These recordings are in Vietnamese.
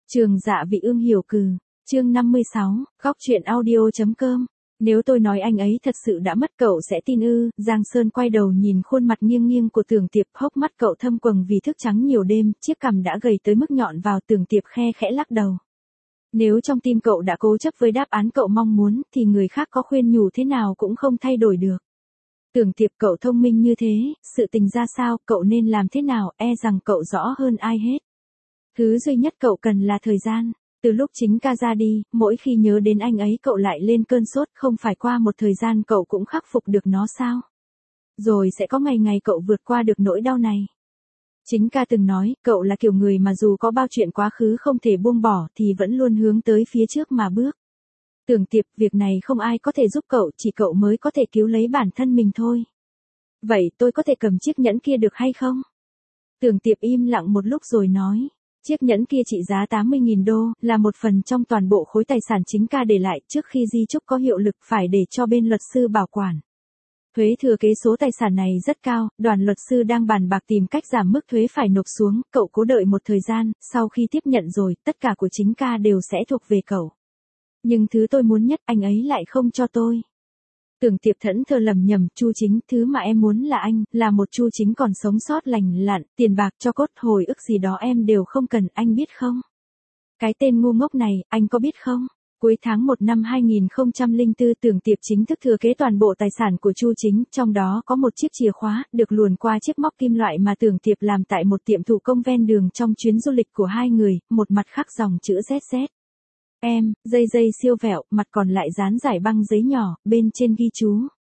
Trường Dạ Vị Ương hiểu cừ, chương 56, góc truyện audio.com. Nếu tôi nói anh ấy thật sự đã mất cậu sẽ tin ư? Giang Sơn quay đầu nhìn khuôn mặt nghiêng nghiêng của Tưởng Tiệp, hốc mắt cậu thâm quầng vì thức trắng nhiều đêm, chiếc cằm đã gầy tới mức nhọn vào. Tưởng Tiệp khe khẽ lắc đầu. Nếu trong tim cậu đã cố chấp với đáp án cậu mong muốn, thì người khác có khuyên nhủ thế nào cũng không thay đổi được. Tưởng Tiệp, cậu thông minh như thế, sự tình ra sao, cậu nên làm thế nào, e rằng cậu rõ hơn ai hết. Thứ duy nhất cậu cần là thời gian. Từ lúc chính ca ra đi, mỗi khi nhớ đến anh ấy cậu lại lên cơn sốt, không phải qua một thời gian cậu cũng khắc phục được nó sao? Rồi sẽ có ngày ngày cậu vượt qua được nỗi đau này. Chính ca từng nói, cậu là kiểu người mà dù có bao chuyện quá khứ không thể buông bỏ thì vẫn luôn hướng tới phía trước mà bước. Tưởng Tiệp, việc này không ai có thể giúp cậu, chỉ cậu mới có thể cứu lấy bản thân mình thôi. Vậy tôi có thể cầm chiếc nhẫn kia được hay không? Tưởng Tiệp im lặng một lúc rồi nói. Chiếc nhẫn kia trị giá 80.000 đô, là một phần trong toàn bộ khối tài sản chính ca để lại trước khi di chúc có hiệu lực, phải để cho bên luật sư bảo quản. Thuế thừa kế số tài sản này rất cao, đoàn luật sư đang bàn bạc tìm cách giảm mức thuế phải nộp xuống, cậu cố đợi một thời gian, sau khi tiếp nhận rồi, tất cả của chính ca đều sẽ thuộc về cậu. Nhưng thứ tôi muốn nhất anh ấy lại không cho tôi. Tưởng Tiệp thẫn thờ lầm nhầm, Chu Chính, thứ mà em muốn là anh, là một Chu Chính còn sống sót lành lặn, tiền bạc cho cốt hồi ức gì đó em đều không cần, anh biết không? Cái tên ngu ngốc này, anh có biết không? Cuối tháng 1 năm 2004, Tưởng Tiệp chính thức thừa kế toàn bộ tài sản của Chu Chính, trong đó có một chiếc chìa khóa, được luồn qua chiếc móc kim loại mà Tưởng Tiệp làm tại một tiệm thủ công ven đường trong chuyến du lịch của hai người, một mặt khắc dòng chữ ZZ. Em, dây siêu vẹo, mặt còn lại dán giải băng giấy nhỏ, bên trên ghi chú.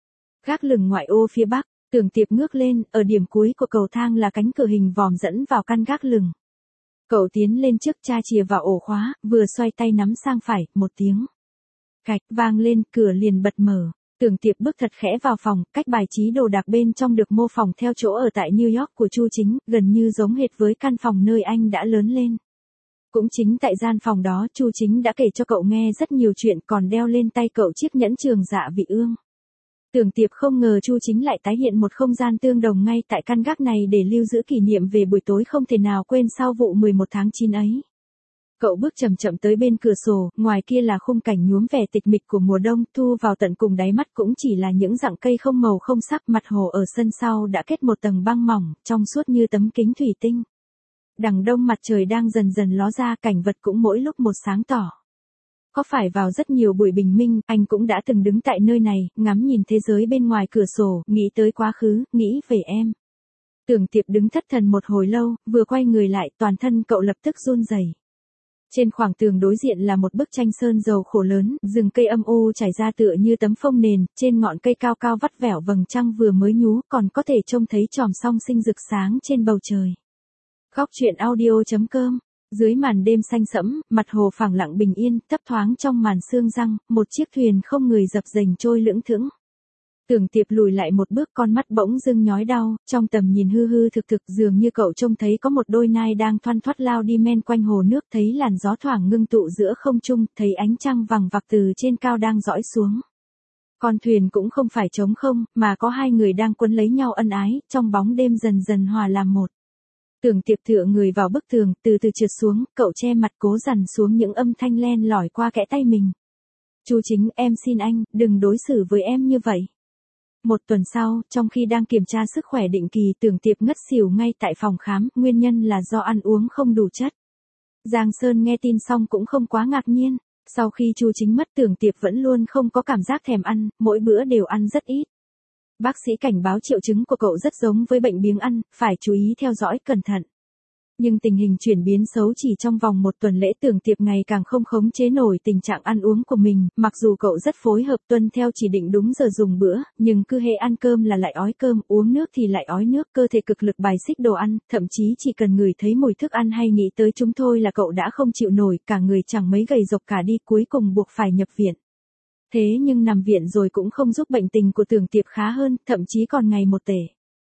Gác lửng ngoại ô phía bắc, Tưởng Tiệp ngước lên, ở điểm cuối của cầu thang là cánh cửa hình vòm dẫn vào căn gác lửng. Cậu tiến lên trước, tra chìa vào ổ khóa, vừa xoay tay nắm sang phải, một tiếng cạch vang lên, cửa liền bật mở. Tưởng Tiệp bước thật khẽ vào phòng, cách bài trí đồ đạc bên trong được mô phỏng theo chỗ ở tại New York của Chu Chính, gần như giống hệt với căn phòng nơi anh đã lớn lên. Cũng chính tại gian phòng đó, Chu Chính đã kể cho cậu nghe rất nhiều chuyện, còn đeo lên tay cậu chiếc nhẫn Trường Dạ Vị Ương. Tưởng Tiệp không ngờ Chu Chính lại tái hiện một không gian tương đồng ngay tại căn gác này để lưu giữ kỷ niệm về buổi tối không thể nào quên sau vụ 11 tháng 9 ấy. Cậu bước chậm chậm tới bên cửa sổ, ngoài kia là khung cảnh nhuốm vẻ tịch mịch của mùa đông, thu vào tận cùng đáy mắt cũng chỉ là những rặng cây không màu không sắc, mặt hồ ở sân sau đã kết một tầng băng mỏng, trong suốt như tấm kính thủy tinh. Đằng đông mặt trời đang dần dần ló ra, cảnh vật cũng mỗi lúc một sáng tỏ. Có phải vào rất nhiều buổi bình minh, anh cũng đã từng đứng tại nơi này, ngắm nhìn thế giới bên ngoài cửa sổ, nghĩ tới quá khứ, nghĩ về em. Tưởng Tiệp đứng thất thần một hồi lâu, vừa quay người lại, toàn thân cậu lập tức run rẩy. Trên khoảng tường đối diện là một bức tranh sơn dầu khổ lớn, rừng cây âm u trải ra tựa như tấm phông nền, trên ngọn cây cao cao vắt vẻo vầng trăng vừa mới nhú, còn có thể trông thấy chòm song sinh rực sáng trên bầu trời. Góc truyện audio.com. Dưới màn đêm xanh sẫm, mặt hồ phẳng lặng bình yên, thấp thoáng trong màn sương răng, một chiếc thuyền không người dập dềnh trôi lững thững. Tưởng Tiệp lùi lại một bước, con mắt bỗng dưng nhói đau, trong tầm nhìn hư hư thực thực dường như cậu trông thấy có một đôi nai đang thoăn thoắt lao đi men quanh hồ nước, thấy làn gió thoảng ngưng tụ giữa không trung, thấy ánh trăng vằng vặc từ trên cao đang dõi xuống. Con thuyền cũng không phải trống không, mà có hai người đang quấn lấy nhau ân ái, trong bóng đêm dần dần hòa làm một. Tưởng Tiệp tựa người vào bức tường, từ từ trượt xuống, cậu che mặt cố dằn xuống những âm thanh len lỏi qua kẽ tay mình. Chu Chính, em xin anh, đừng đối xử với em như vậy. Một tuần sau, trong khi đang kiểm tra sức khỏe định kỳ, Tưởng Tiệp ngất xỉu ngay tại phòng khám, nguyên nhân là do ăn uống không đủ chất. Giang Sơn nghe tin xong cũng không quá ngạc nhiên. Sau khi Chu Chính mất, Tưởng Tiệp vẫn luôn không có cảm giác thèm ăn, mỗi bữa đều ăn rất ít. Bác sĩ cảnh báo triệu chứng của cậu rất giống với bệnh biếng ăn, phải chú ý theo dõi cẩn thận. Nhưng tình hình chuyển biến xấu chỉ trong vòng một tuần lễ, Tưởng Tiệp ngày càng không khống chế nổi tình trạng ăn uống của mình, mặc dù cậu rất phối hợp tuân theo chỉ định đúng giờ dùng bữa, nhưng cứ hễ ăn cơm là lại ói cơm, uống nước thì lại ói nước, cơ thể cực lực bài xích đồ ăn, thậm chí chỉ cần ngửi thấy mùi thức ăn hay nghĩ tới chúng thôi là cậu đã không chịu nổi, cả người chẳng mấy gầy rộc cả đi, cuối cùng buộc phải nhập viện. Thế nhưng nằm viện rồi cũng không giúp bệnh tình của Tưởng Tiệp khá hơn, thậm chí còn ngày một tệ.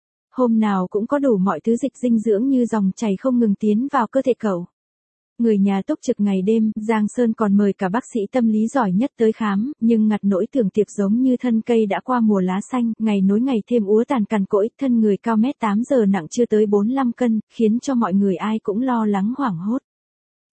Hôm nào cũng có đủ mọi thứ dịch dinh dưỡng như dòng chảy không ngừng tiến vào cơ thể cậu. Người nhà túc trực ngày đêm, Giang Sơn còn mời cả bác sĩ tâm lý giỏi nhất tới khám, nhưng ngặt nỗi Tưởng Tiệp giống như thân cây đã qua mùa lá xanh, ngày nối ngày thêm úa tàn cằn cỗi, thân người cao mét 8 giờ nặng chưa tới 45 cân, khiến cho mọi người ai cũng lo lắng hoảng hốt.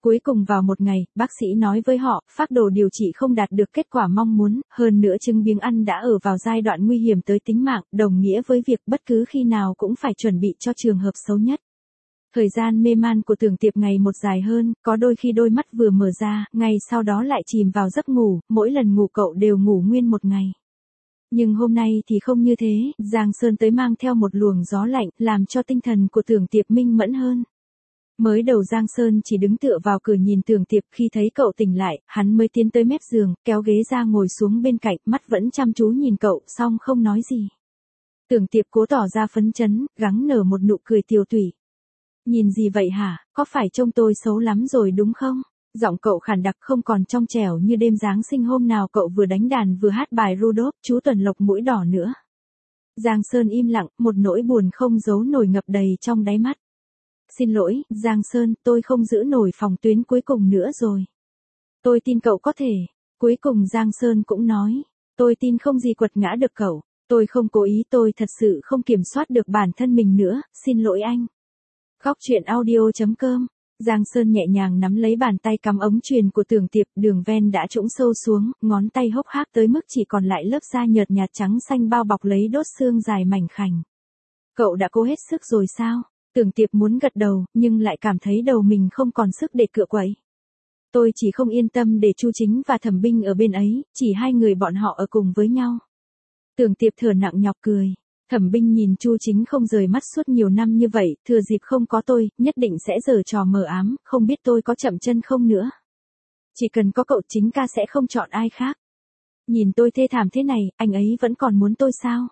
Cuối cùng vào một ngày, bác sĩ nói với họ, phác đồ điều trị không đạt được kết quả mong muốn, hơn nữa chứng biếng ăn đã ở vào giai đoạn nguy hiểm tới tính mạng, đồng nghĩa với việc bất cứ khi nào cũng phải chuẩn bị cho trường hợp xấu nhất. Thời gian mê man của Tưởng Tiệp ngày một dài hơn, có đôi khi đôi mắt vừa mở ra, ngay sau đó lại chìm vào giấc ngủ, mỗi lần ngủ cậu đều ngủ nguyên một ngày. Nhưng hôm nay thì không như thế, Giang Sơn tới mang theo một luồng gió lạnh, làm cho tinh thần của Tưởng Tiệp minh mẫn hơn. Mới đầu Giang Sơn chỉ đứng tựa vào cửa nhìn Tưởng Tiệp, khi thấy cậu tỉnh lại, hắn mới tiến tới mép giường, kéo ghế ra ngồi xuống bên cạnh, mắt vẫn chăm chú nhìn cậu, song không nói gì. Tưởng Tiệp cố tỏ ra phấn chấn, gắng nở một nụ cười tiều tụy. Nhìn gì vậy hả, có phải trông tôi xấu lắm rồi đúng không? Giọng cậu khàn đặc không còn trong trẻo như đêm Giáng sinh hôm nào cậu vừa đánh đàn vừa hát bài Rudolph, chú Tuần Lộc mũi đỏ nữa. Giang Sơn im lặng, một nỗi buồn không giấu nổi ngập đầy trong đáy mắt. Xin lỗi, Giang Sơn, tôi không giữ nổi phòng tuyến cuối cùng nữa rồi. Tôi tin cậu có thể. Cuối cùng Giang Sơn cũng nói. Tôi tin không gì quật ngã được cậu. Tôi không cố ý, tôi thật sự không kiểm soát được bản thân mình nữa, xin lỗi anh. Góc truyện audio.com. Giang Sơn nhẹ nhàng nắm lấy bàn tay cắm ống truyền của Tưởng Tiệp, đường ven đã trũng sâu xuống, ngón tay hốc hác tới mức chỉ còn lại lớp da nhợt nhạt trắng xanh bao bọc lấy đốt xương dài mảnh khảnh. Cậu đã cố hết sức rồi sao? Tưởng Tiệp muốn gật đầu, nhưng lại cảm thấy đầu mình không còn sức để cựa quậy. Tôi chỉ không yên tâm để Chu Chính và Thẩm Binh ở bên ấy, chỉ hai người bọn họ ở cùng với nhau. Tưởng Tiệp thở nặng nhọc cười. Thẩm Binh nhìn Chu Chính không rời mắt suốt nhiều năm như vậy, thừa dịp không có tôi, nhất định sẽ giở trò mờ ám, không biết tôi có chậm chân không nữa. Chỉ cần có cậu Chính ca sẽ không chọn ai khác. Nhìn tôi thê thảm thế này, anh ấy vẫn còn muốn tôi sao?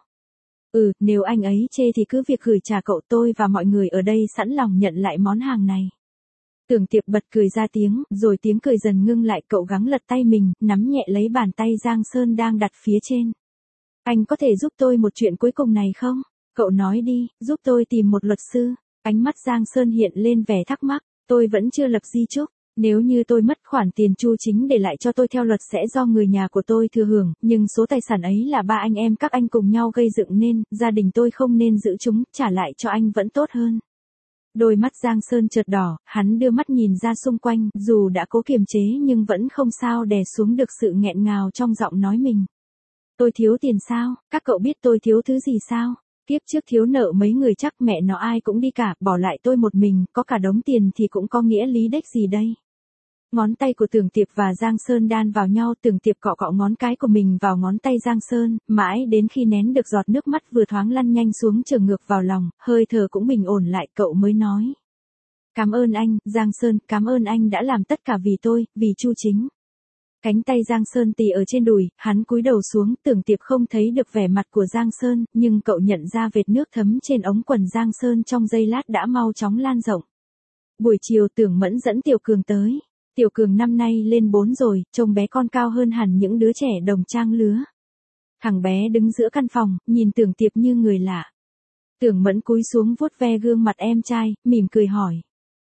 Nếu anh ấy chê thì cứ việc gửi trả cậu, tôi và mọi người ở đây sẵn lòng nhận lại món hàng này. Tưởng Tiệp bật cười ra tiếng, rồi tiếng cười dần ngưng lại, cậu gắng lật tay mình, nắm nhẹ lấy bàn tay Giang Sơn đang đặt phía trên. Anh có thể giúp tôi một chuyện cuối cùng này không? Cậu nói đi, giúp tôi tìm một luật sư. Ánh mắt Giang Sơn hiện lên vẻ thắc mắc, tôi vẫn chưa lập di chúc. Nếu như tôi mất khoản tiền Chu Chính để lại cho tôi theo luật sẽ do người nhà của tôi thừa hưởng, nhưng số tài sản ấy là ba anh em các anh cùng nhau gây dựng nên, gia đình tôi không nên giữ chúng, trả lại cho anh vẫn tốt hơn. Đôi mắt Giang Sơn chợt đỏ, hắn đưa mắt nhìn ra xung quanh, dù đã cố kiềm chế nhưng vẫn không sao đè xuống được sự nghẹn ngào trong giọng nói mình. Tôi thiếu tiền sao, các cậu biết tôi thiếu thứ gì sao? Kiếp trước thiếu nợ mấy người chắc mẹ nó ai cũng đi cả, bỏ lại tôi một mình, có cả đống tiền thì cũng có nghĩa lý đếch gì đây. Ngón tay của Tưởng Tiệp và Giang Sơn đan vào nhau, Tưởng Tiệp cọ cọ ngón cái của mình vào ngón tay Giang Sơn, mãi đến khi nén được giọt nước mắt vừa thoáng lăn nhanh xuống trở ngược vào lòng, hơi thở cũng bình ổn lại, cậu mới nói. Cảm ơn anh, Giang Sơn, cảm ơn anh đã làm tất cả vì tôi, vì Chu Chính. Cánh tay Giang Sơn tì ở trên đùi, hắn cúi đầu xuống, Tưởng Tiệp không thấy được vẻ mặt của Giang Sơn, nhưng cậu nhận ra vệt nước thấm trên ống quần Giang Sơn trong giây lát đã mau chóng lan rộng. Buổi chiều Tưởng Mẫn dẫn Tiểu Cường tới. Tiểu Cường năm nay lên 4 rồi, trông bé con cao hơn hẳn những đứa trẻ đồng trang lứa. Thằng bé đứng giữa căn phòng, nhìn Tưởng Tiệp như người lạ. Tưởng Mẫn cúi xuống vuốt ve gương mặt em trai, mỉm cười hỏi.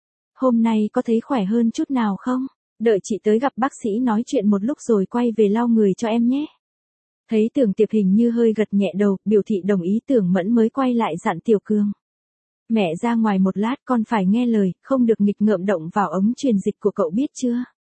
Hôm nay có thấy khỏe hơn chút nào không? Đợi chị tới gặp bác sĩ nói chuyện một lúc rồi quay về lau người cho em nhé. Thấy Tưởng Tiệp hình như hơi gật nhẹ đầu, biểu thị đồng ý, Tưởng Mẫn mới quay lại dặn Tiểu Cường. Mẹ ra ngoài một lát, con phải nghe lời, không được nghịch ngợm động vào ống truyền dịch của cậu biết chưa?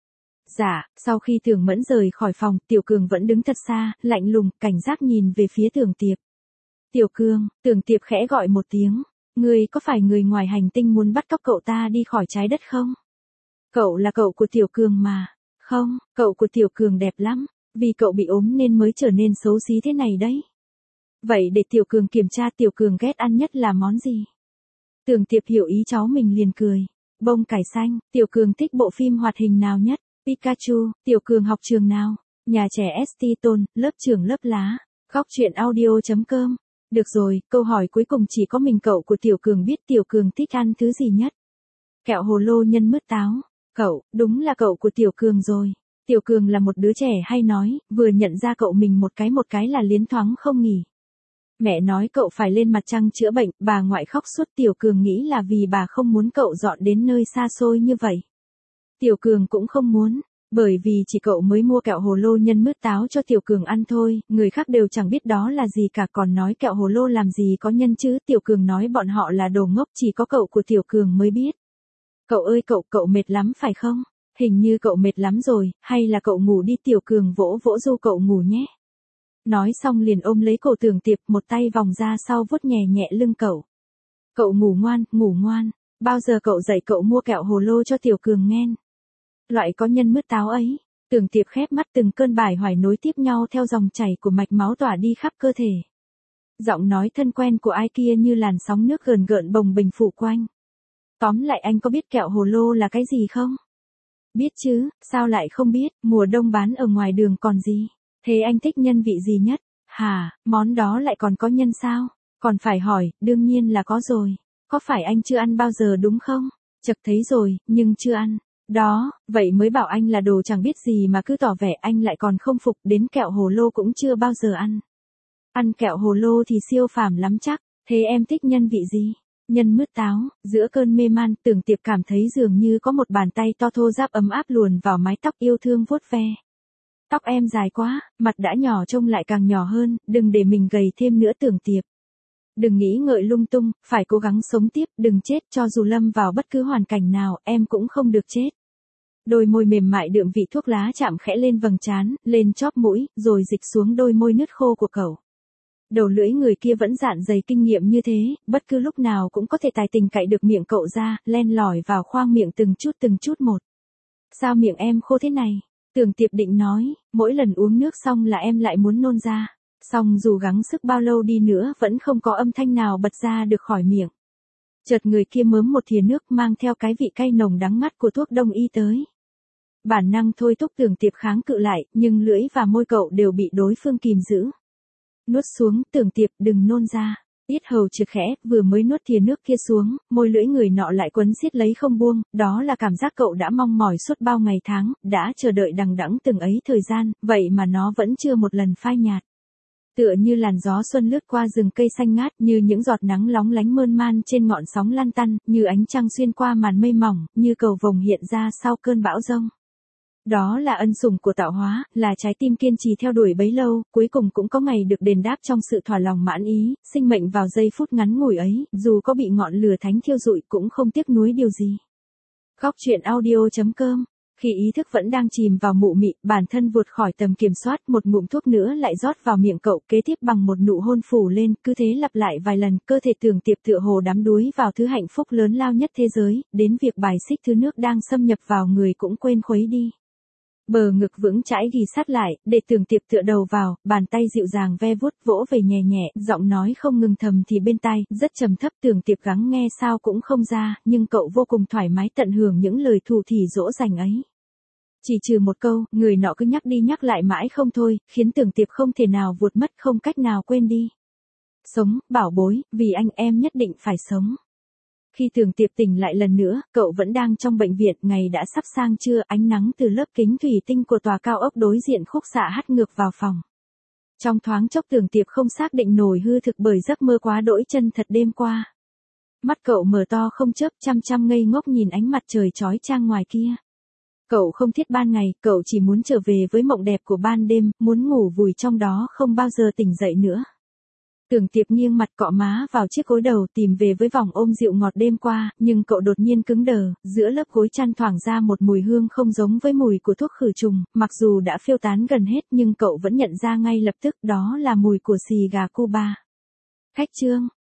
Dạ, sau khi Tưởng Mẫn rời khỏi phòng, Tiểu Cường vẫn đứng thật xa, lạnh lùng, cảnh giác nhìn về phía Tưởng Tiệp. Tiểu Cường, Tưởng Tiệp khẽ gọi một tiếng. Ngươi có phải người ngoài hành tinh muốn bắt cóc cậu ta đi khỏi trái đất không? Cậu là cậu của Tiểu Cường mà. Không, cậu của Tiểu Cường đẹp lắm. Vì cậu bị ốm nên mới trở nên xấu xí thế này đấy. Vậy để Tiểu Cường kiểm tra, Tiểu Cường ghét ăn nhất là món gì? Tưởng Tiệp hiểu ý cháu mình liền cười. Bông cải xanh. Tiểu Cường thích bộ phim hoạt hình nào nhất? Pikachu. Tiểu Cường học trường nào? Nhà trẻ ST Tôn, lớp trưởng lớp lá. Góc truyện audio.com. Được rồi, câu hỏi cuối cùng chỉ có mình cậu của Tiểu Cường biết Tiểu Cường thích ăn thứ gì nhất. Kẹo hồ lô nhân mứt táo. Cậu, đúng là cậu của Tiểu Cường rồi. Tiểu Cường là một đứa trẻ hay nói, vừa nhận ra cậu mình một cái là liến thoáng không nghỉ. Mẹ nói cậu phải lên mặt trăng chữa bệnh, bà ngoại khóc suốt. Tiểu Cường nghĩ là vì bà không muốn cậu dọn đến nơi xa xôi như vậy. Tiểu Cường cũng không muốn, bởi vì chỉ cậu mới mua kẹo hồ lô nhân mứt táo cho Tiểu Cường ăn thôi, người khác đều chẳng biết đó là gì cả, còn nói kẹo hồ lô làm gì có nhân chứ. Tiểu Cường nói bọn họ là đồ ngốc, chỉ có cậu của Tiểu Cường mới biết. Cậu ơi cậu mệt lắm phải không? Hình như cậu mệt lắm rồi, hay là cậu ngủ đi, Tiểu Cường vỗ vỗ du cậu ngủ nhé. Nói xong liền ôm lấy cổ Tưởng Tiệp, một tay vòng ra sau vuốt nhẹ nhẹ lưng cậu. Cậu ngủ ngoan, bao giờ cậu dậy cậu mua kẹo hồ lô cho Tiểu Cường nghe. Loại có nhân mứt táo ấy. Tưởng Tiệp khép mắt, từng cơn bài hoài nối tiếp nhau theo dòng chảy của mạch máu tỏa đi khắp cơ thể. Giọng nói thân quen của ai kia như làn sóng nước gợn gợn bồng bềnh phủ quanh. Tóm lại anh có biết kẹo hồ lô là cái gì không? Biết chứ, sao lại không biết, mùa đông bán ở ngoài đường còn gì. Thế anh thích nhân vị gì nhất? Hả, món đó lại còn có nhân sao? Còn phải hỏi, đương nhiên là có rồi. Có phải anh chưa ăn bao giờ đúng không? Chật thấy rồi, nhưng chưa ăn. Đó, vậy mới bảo anh là đồ chẳng biết gì mà cứ tỏ vẻ anh lại còn không phục, đến kẹo hồ lô cũng chưa bao giờ ăn. Ăn kẹo hồ lô thì siêu phàm lắm chắc, thế em thích nhân vị gì? Nhân mứt táo. Giữa cơn mê man, Tưởng Tiệp cảm thấy dường như có một bàn tay to thô ráp ấm áp luồn vào mái tóc yêu thương vuốt ve. Tóc em dài quá, mặt đã nhỏ trông lại càng nhỏ hơn, đừng để mình gầy thêm nữa Tưởng Tiệp. Đừng nghĩ ngợi lung tung, phải cố gắng sống tiếp, đừng chết, cho dù lâm vào bất cứ hoàn cảnh nào, em cũng không được chết. Đôi môi mềm mại đượm vị thuốc lá chạm khẽ lên vầng trán, lên chóp mũi, rồi dịch xuống đôi môi nứt khô của cậu. Đầu lưỡi người kia vẫn dạn dày kinh nghiệm như thế, bất cứ lúc nào cũng có thể tài tình cạy được miệng cậu ra, len lỏi vào khoang miệng từng chút một. Sao miệng em khô thế này? Tưởng Tiệp định nói, mỗi lần uống nước xong là em lại muốn nôn ra. Xong dù gắng sức bao lâu đi nữa vẫn không có âm thanh nào bật ra được khỏi miệng. Chợt người kia mớm một thìa nước mang theo cái vị cay nồng đắng ngắt của thuốc đông y tới. Bản năng thôi thúc Tưởng Tiệp kháng cự lại, nhưng lưỡi và môi cậu đều bị đối phương kìm giữ. Nuốt xuống, Tưởng Tiệp, đừng nôn ra. Yết hầu trượt khẽ, vừa mới nuốt thìa nước kia xuống, môi lưỡi người nọ lại quấn siết lấy không buông, đó là cảm giác cậu đã mong mỏi suốt bao ngày tháng, đã chờ đợi đằng đẵng từng ấy thời gian, vậy mà nó vẫn chưa một lần phai nhạt. Tựa như làn gió xuân lướt qua rừng cây xanh ngát, như những giọt nắng lóng lánh mơn man trên ngọn sóng lan tăn, như ánh trăng xuyên qua màn mây mỏng, như cầu vồng hiện ra sau cơn bão giông. Đó là ân sủng của tạo hóa, là trái tim kiên trì theo đuổi bấy lâu, cuối cùng cũng có ngày được đền đáp trong sự thỏa lòng mãn ý, sinh mệnh vào giây phút ngắn ngủi ấy, dù có bị ngọn lửa thánh thiêu rụi cũng không tiếc nuối điều gì. Góc truyện audio.com. Khi ý thức vẫn đang chìm vào mụ mị, bản thân vụt khỏi tầm kiểm soát, một ngụm thuốc nữa lại rót vào miệng cậu, kế tiếp bằng một nụ hôn phủ lên, cứ thế lặp lại vài lần, cơ thể Tưởng Tiệp tựa hồ đắm đuối vào thứ hạnh phúc lớn lao nhất thế giới, đến việc bài xích thứ nước đang xâm nhập vào người cũng quên khuấy đi. Bờ ngực vững chãi ghì sát lại, để Tưởng Tiệp tựa đầu vào, bàn tay dịu dàng ve vuốt vỗ về nhẹ nhẹ, giọng nói không ngừng thầm thì bên tai, rất trầm thấp. Tưởng Tiệp gắng nghe sao cũng không ra, nhưng cậu vô cùng thoải mái tận hưởng những lời thủ thỉ dỗ dành ấy. Chỉ trừ một câu, người nọ cứ nhắc đi nhắc lại mãi không thôi, khiến Tưởng Tiệp không thể nào vụt mất, không cách nào quên đi. Sống, bảo bối, vì anh em nhất định phải sống. Khi Tưởng Tiệp tỉnh lại lần nữa, cậu vẫn đang trong bệnh viện, ngày đã sắp sang trưa, ánh nắng từ lớp kính thủy tinh của tòa cao ốc đối diện khúc xạ hắt ngược vào phòng. Trong thoáng chốc Tưởng Tiệp không xác định nổi hư thực bởi giấc mơ quá đỗi chân thật đêm qua. Mắt cậu mở to không chớp, chăm chăm ngây ngốc nhìn ánh mặt trời chói chang ngoài kia. Cậu không thiết ban ngày, cậu chỉ muốn trở về với mộng đẹp của ban đêm, muốn ngủ vùi trong đó không bao giờ tỉnh dậy nữa. Tưởng Tiệp nghiêng mặt cọ má vào chiếc gối đầu, tìm về với vòng ôm dịu ngọt đêm qua, nhưng cậu đột nhiên cứng đờ, giữa lớp gối chăn thoảng ra một mùi hương không giống với mùi của thuốc khử trùng, mặc dù đã phiêu tán gần hết nhưng cậu vẫn nhận ra ngay lập tức, đó là mùi của xì gà Cuba. Khách Trương,